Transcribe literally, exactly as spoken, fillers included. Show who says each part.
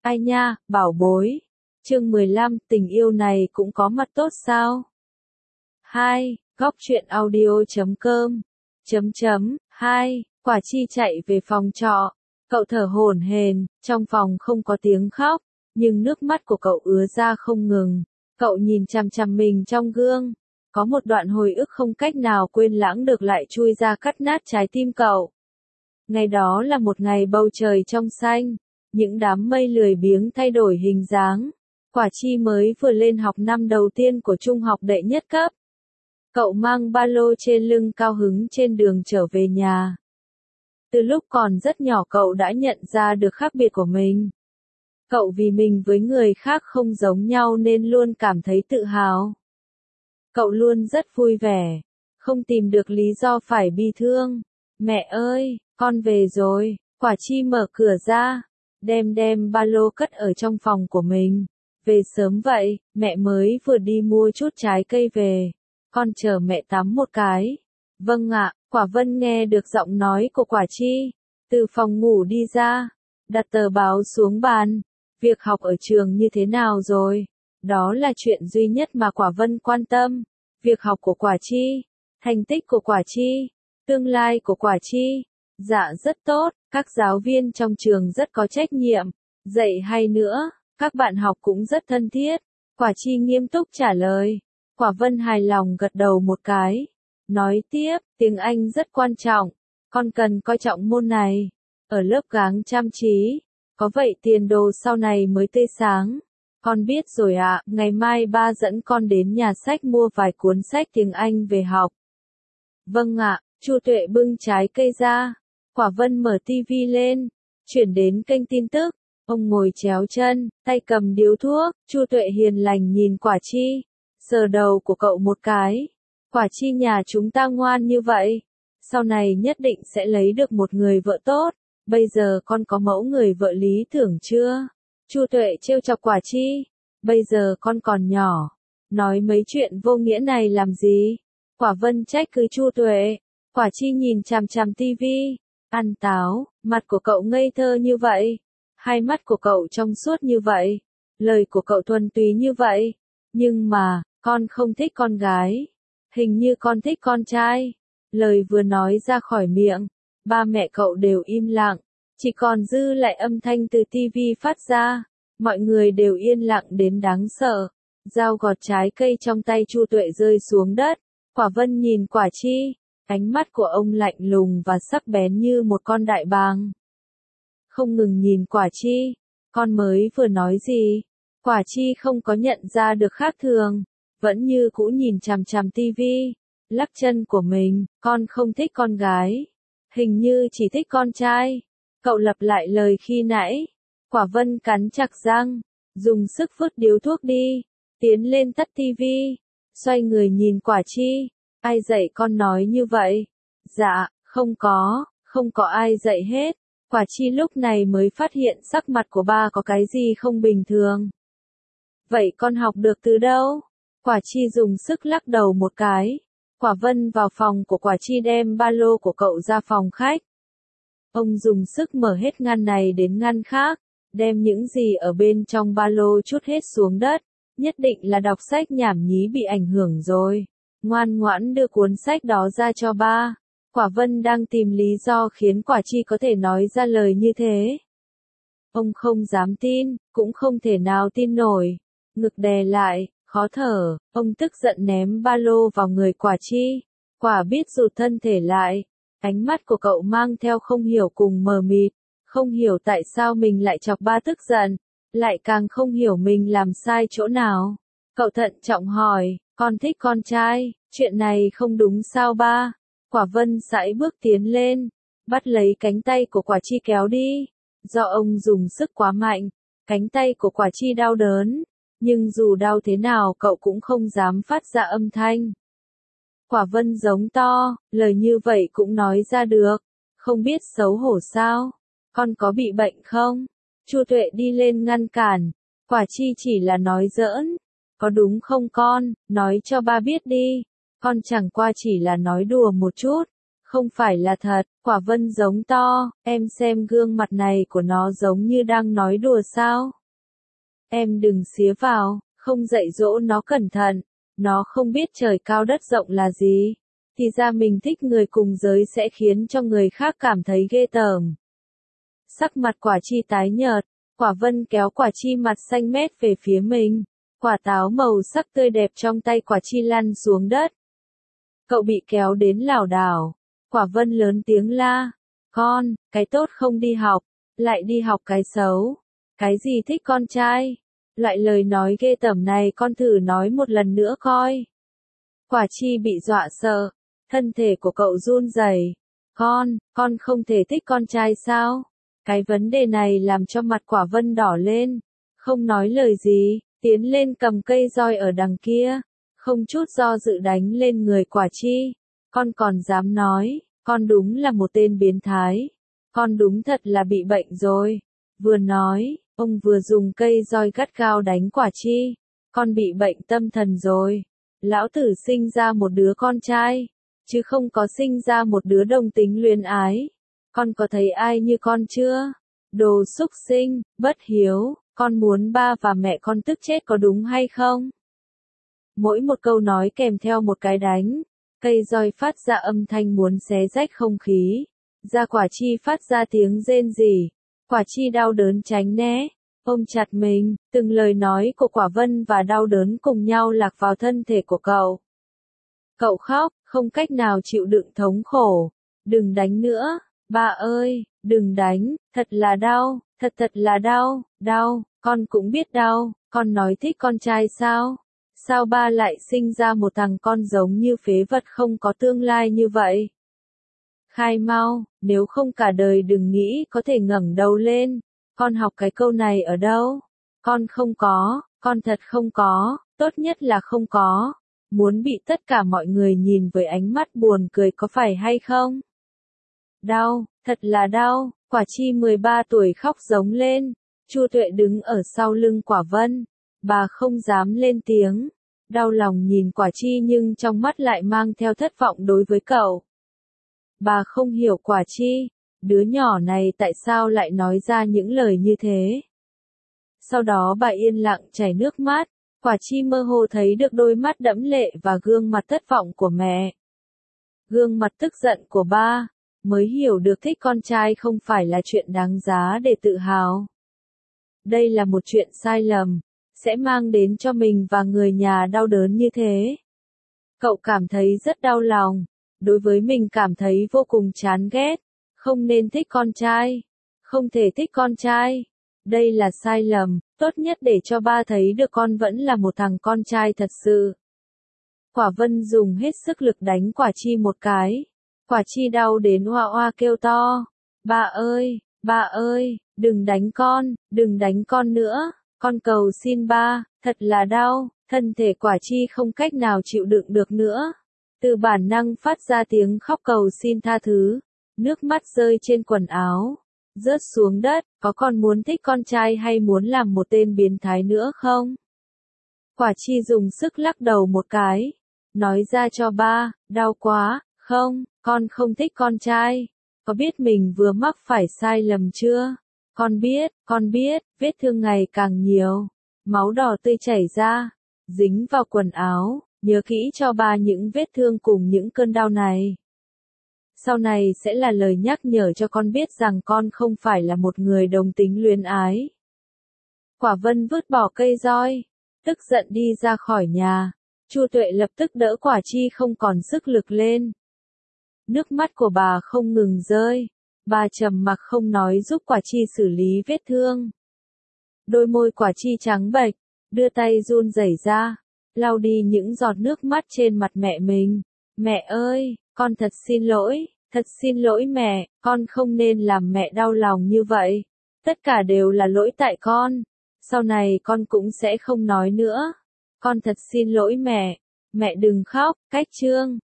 Speaker 1: Ai nha, bảo bối. Chương mười lăm, tình yêu này cũng có mặt tốt sao? hai. Góc truyện audio chấm com. Chấm chấm. hai. Quả Chi chạy về phòng trọ. Cậu thở hổn hển, trong phòng không có tiếng khóc, nhưng nước mắt của cậu ứa ra không ngừng. Cậu nhìn chằm chằm mình trong gương. Có một đoạn hồi ức không cách nào quên lãng được lại chui ra cắt nát trái tim cậu. Ngày đó là một ngày bầu trời trong xanh. Những đám mây lười biếng thay đổi hình dáng. Quả Chi mới vừa lên học năm đầu tiên của trung học đệ nhất cấp. Cậu mang ba lô trên lưng cao hứng trên đường trở về nhà. Từ lúc còn rất nhỏ cậu đã nhận ra được khác biệt của mình. Cậu vì mình với người khác không giống nhau nên luôn cảm thấy tự hào. Cậu luôn rất vui vẻ, không tìm được lý do phải bi thương. Mẹ ơi, con về rồi. Quả Chi mở cửa ra, đem đem ba lô cất ở trong phòng của mình. Về sớm vậy, mẹ mới vừa đi mua chút trái cây về. Con chờ mẹ tắm một cái. Vâng ạ. Quả Vân nghe được giọng nói của Quả Chi, từ phòng ngủ đi ra, đặt tờ báo xuống bàn. Việc học ở trường như thế nào rồi? Đó là chuyện duy nhất mà Quả Vân quan tâm. Việc học của Quả Chi, thành tích của Quả Chi, tương lai của Quả Chi. Dạ rất tốt, các giáo viên trong trường rất có trách nhiệm, dạy hay nữa, các bạn học cũng rất thân thiết. Quả Chi nghiêm túc trả lời. Quả Vân hài lòng gật đầu một cái. Nói tiếp, tiếng Anh rất quan trọng, con cần coi trọng môn này. Ở lớp gắng chăm chỉ, có vậy tiền đồ sau này mới tươi sáng. Con biết rồi ạ, ngày mai ba dẫn con đến nhà sách mua vài cuốn sách tiếng Anh về học. Vâng ạ. Chu Tuệ bưng trái cây ra. Quả Vân mở tivi lên, chuyển đến kênh tin tức. Ông ngồi chéo chân, tay cầm điếu thuốc. Chu Tuệ hiền lành nhìn Quả Chi, sờ đầu của cậu một cái. Quả Chi nhà chúng ta ngoan như vậy, sau này nhất định sẽ lấy được một người vợ tốt. Bây giờ con có mẫu người vợ lý tưởng chưa? Chu Tuệ trêu chọc Quả Chi. Bây giờ con còn nhỏ, nói mấy chuyện vô nghĩa này làm gì? Quả Vân trách cứ Chu Tuệ. Quả Chi nhìn chằm chằm tivi, ăn táo. Mặt của cậu ngây thơ như vậy, hai mắt của cậu trong suốt như vậy, lời của cậu thuần túy như vậy. Nhưng mà, con không thích con gái. Hình như con thích con trai. Lời vừa nói ra khỏi miệng, ba mẹ cậu đều im lặng, chỉ còn dư lại âm thanh từ tivi phát ra. Mọi người đều yên lặng đến đáng sợ. Dao gọt trái cây trong tay Chu Tuệ rơi xuống đất. Quả Vân nhìn Quả Chi, ánh mắt của ông lạnh lùng và sắc bén như một con đại bàng. Không ngừng nhìn Quả Chi. Con mới vừa nói gì? Quả Chi không có nhận ra được khác thường, vẫn như cũ nhìn chằm chằm tivi, lắc chân của mình. Con không thích con gái, hình như chỉ thích con trai. Cậu lặp lại lời khi nãy. Quả Vân cắn chặt răng, dùng sức vứt điếu thuốc đi, tiến lên tắt tivi, xoay người nhìn Quả Chi. Ai dạy con nói như vậy? Dạ, không có, không có ai dạy hết. Quả Chi lúc này mới phát hiện sắc mặt của ba có cái gì không bình thường. Vậy con học được từ đâu? Quả Chi dùng sức lắc đầu một cái. Quả Vân vào phòng của Quả Chi đem ba lô của cậu ra phòng khách. Ông dùng sức mở hết ngăn này đến ngăn khác, đem những gì ở bên trong ba lô trút hết xuống đất. Nhất định là đọc sách nhảm nhí bị ảnh hưởng rồi. Ngoan ngoãn đưa cuốn sách đó ra cho ba. Quả Vân đang tìm lý do khiến Quả Chi có thể nói ra lời như thế. Ông không dám tin, cũng không thể nào tin nổi. Ngực đè lại, khó thở, ông tức giận ném ba lô vào người Quả Chi. Quả biết rụt thân thể lại. Ánh mắt của cậu mang theo không hiểu cùng mờ mịt. Không hiểu tại sao mình lại chọc ba tức giận. Lại càng không hiểu mình làm sai chỗ nào. Cậu thận trọng hỏi, con thích con trai, chuyện này không đúng sao ba? Quả Vân sải bước tiến lên, bắt lấy cánh tay của Quả Chi kéo đi. Do ông dùng sức quá mạnh, cánh tay của Quả Chi đau đớn, nhưng dù đau thế nào cậu cũng không dám phát ra âm thanh. Quả Vân giống to, lời như vậy cũng nói ra được, không biết xấu hổ sao? Con có bị bệnh không? Chu Tuệ đi lên ngăn cản. Quả Chi chỉ là nói giỡn. Có đúng không con? Nói cho ba biết đi. Con chẳng qua chỉ là nói đùa một chút, không phải là thật. Quả Vân giống to, em xem gương mặt này của nó giống như đang nói đùa sao? Em đừng xía vào, không dạy dỗ nó cẩn thận. Nó không biết trời cao đất rộng là gì. Thì ra mình thích người cùng giới sẽ khiến cho người khác cảm thấy ghê tởm. Sắc mặt Quả Chi tái nhợt, Quả Vân kéo Quả Chi mặt xanh mét về phía mình. Quả táo màu sắc tươi đẹp trong tay Quả Chi lăn xuống đất. Cậu bị kéo đến lảo đảo. Quả Vân lớn tiếng la. Con, cái tốt không đi học, lại đi học cái xấu. Cái gì thích con trai? Loại lời nói ghê tởm này con thử nói một lần nữa coi. Quả Chi bị dọa sợ. Thân thể của cậu run rẩy. Con, con không thể thích con trai sao? Cái vấn đề này làm cho mặt Quả Vân đỏ lên. Không nói lời gì, tiến lên cầm cây roi ở đằng kia. Không chút do dự đánh lên người Quả Chi. Con còn dám nói, con đúng là một tên biến thái. Con đúng thật là bị bệnh rồi. Vừa nói, ông vừa dùng cây roi gắt gao đánh Quả Chi. Con bị bệnh tâm thần rồi. Lão tử sinh ra một đứa con trai, chứ không có sinh ra một đứa đồng tính luyến ái. Con có thấy ai như con chưa? Đồ súc sinh, bất hiếu, con muốn ba và mẹ con tức chết có đúng hay không? Mỗi một câu nói kèm theo một cái đánh. Cây roi phát ra âm thanh muốn xé rách không khí. Da Quả Chi phát ra tiếng rên rỉ. Quả Chi đau đớn tránh né, ôm chặt mình, từng lời nói của Quả Vân và đau đớn cùng nhau lạc vào thân thể của cậu. Cậu khóc, không cách nào chịu đựng thống khổ. Đừng đánh nữa, ba ơi, đừng đánh, thật là đau, thật thật là đau, đau, con cũng biết đau, con nói thích con trai sao? Sao ba lại sinh ra một thằng con giống như phế vật không có tương lai như vậy? Khai mau, nếu không cả đời đừng nghĩ có thể ngẩng đầu lên. Con học cái câu này ở đâu? Con không có, con thật không có, tốt nhất là không có. Muốn bị tất cả mọi người nhìn với ánh mắt buồn cười có phải hay không? Đau, thật là đau, Quả Chi mười ba tuổi khóc giống lên. Chu Tuệ đứng ở sau lưng Quả Vân. Bà không dám lên tiếng. Đau lòng nhìn Quả Chi nhưng trong mắt lại mang theo thất vọng đối với cậu. Bà không hiểu Quả Chi, đứa nhỏ này tại sao lại nói ra những lời như thế. Sau đó bà yên lặng chảy nước mắt. Quả Chi mơ hồ thấy được đôi mắt đẫm lệ và gương mặt thất vọng của mẹ. Gương mặt tức giận của ba, mới hiểu được thích con trai không phải là chuyện đáng giá để tự hào. Đây là một chuyện sai lầm, sẽ mang đến cho mình và người nhà đau đớn như thế. Cậu cảm thấy rất đau lòng, đối với mình cảm thấy vô cùng chán ghét, không nên thích con trai, không thể thích con trai. Đây là sai lầm, tốt nhất để cho ba thấy được con vẫn là một thằng con trai thật sự. Quả Vân dùng hết sức lực đánh Quả Chi một cái. Quả Chi đau đến oa oa kêu to. Ba ơi, ba ơi, đừng đánh con, đừng đánh con nữa, con cầu xin ba, thật là đau, thân thể Quả Chi không cách nào chịu đựng được nữa. Từ bản năng phát ra tiếng khóc cầu xin tha thứ, nước mắt rơi trên quần áo, rớt xuống đất, có còn muốn thích con trai hay muốn làm một tên biến thái nữa không? Quả Chi dùng sức lắc đầu một cái, nói ra cho ba, đau quá, không, con không thích con trai, có biết mình vừa mắc phải sai lầm chưa? Con biết, con biết, vết thương ngày càng nhiều, máu đỏ tươi chảy ra, dính vào quần áo, nhớ kỹ cho ba những vết thương cùng những cơn đau này. Sau này sẽ là lời nhắc nhở cho con biết rằng con không phải là một người đồng tính luyến ái. Quả Vân vứt bỏ cây roi, tức giận đi ra khỏi nhà. Chu Tuệ lập tức đỡ Quả Chi không còn sức lực lên. Nước mắt của bà không ngừng rơi. Bà trầm mặc không nói giúp Quả Chi xử lý vết thương. Đôi môi Quả Chi trắng bệch, đưa tay run rẩy ra, lau đi những giọt nước mắt trên mặt mẹ mình. Mẹ ơi, con thật xin lỗi, thật xin lỗi mẹ, con không nên làm mẹ đau lòng như vậy. Tất cả đều là lỗi tại con. Sau này con cũng sẽ không nói nữa. Con thật xin lỗi mẹ. Mẹ đừng khóc, cách chương.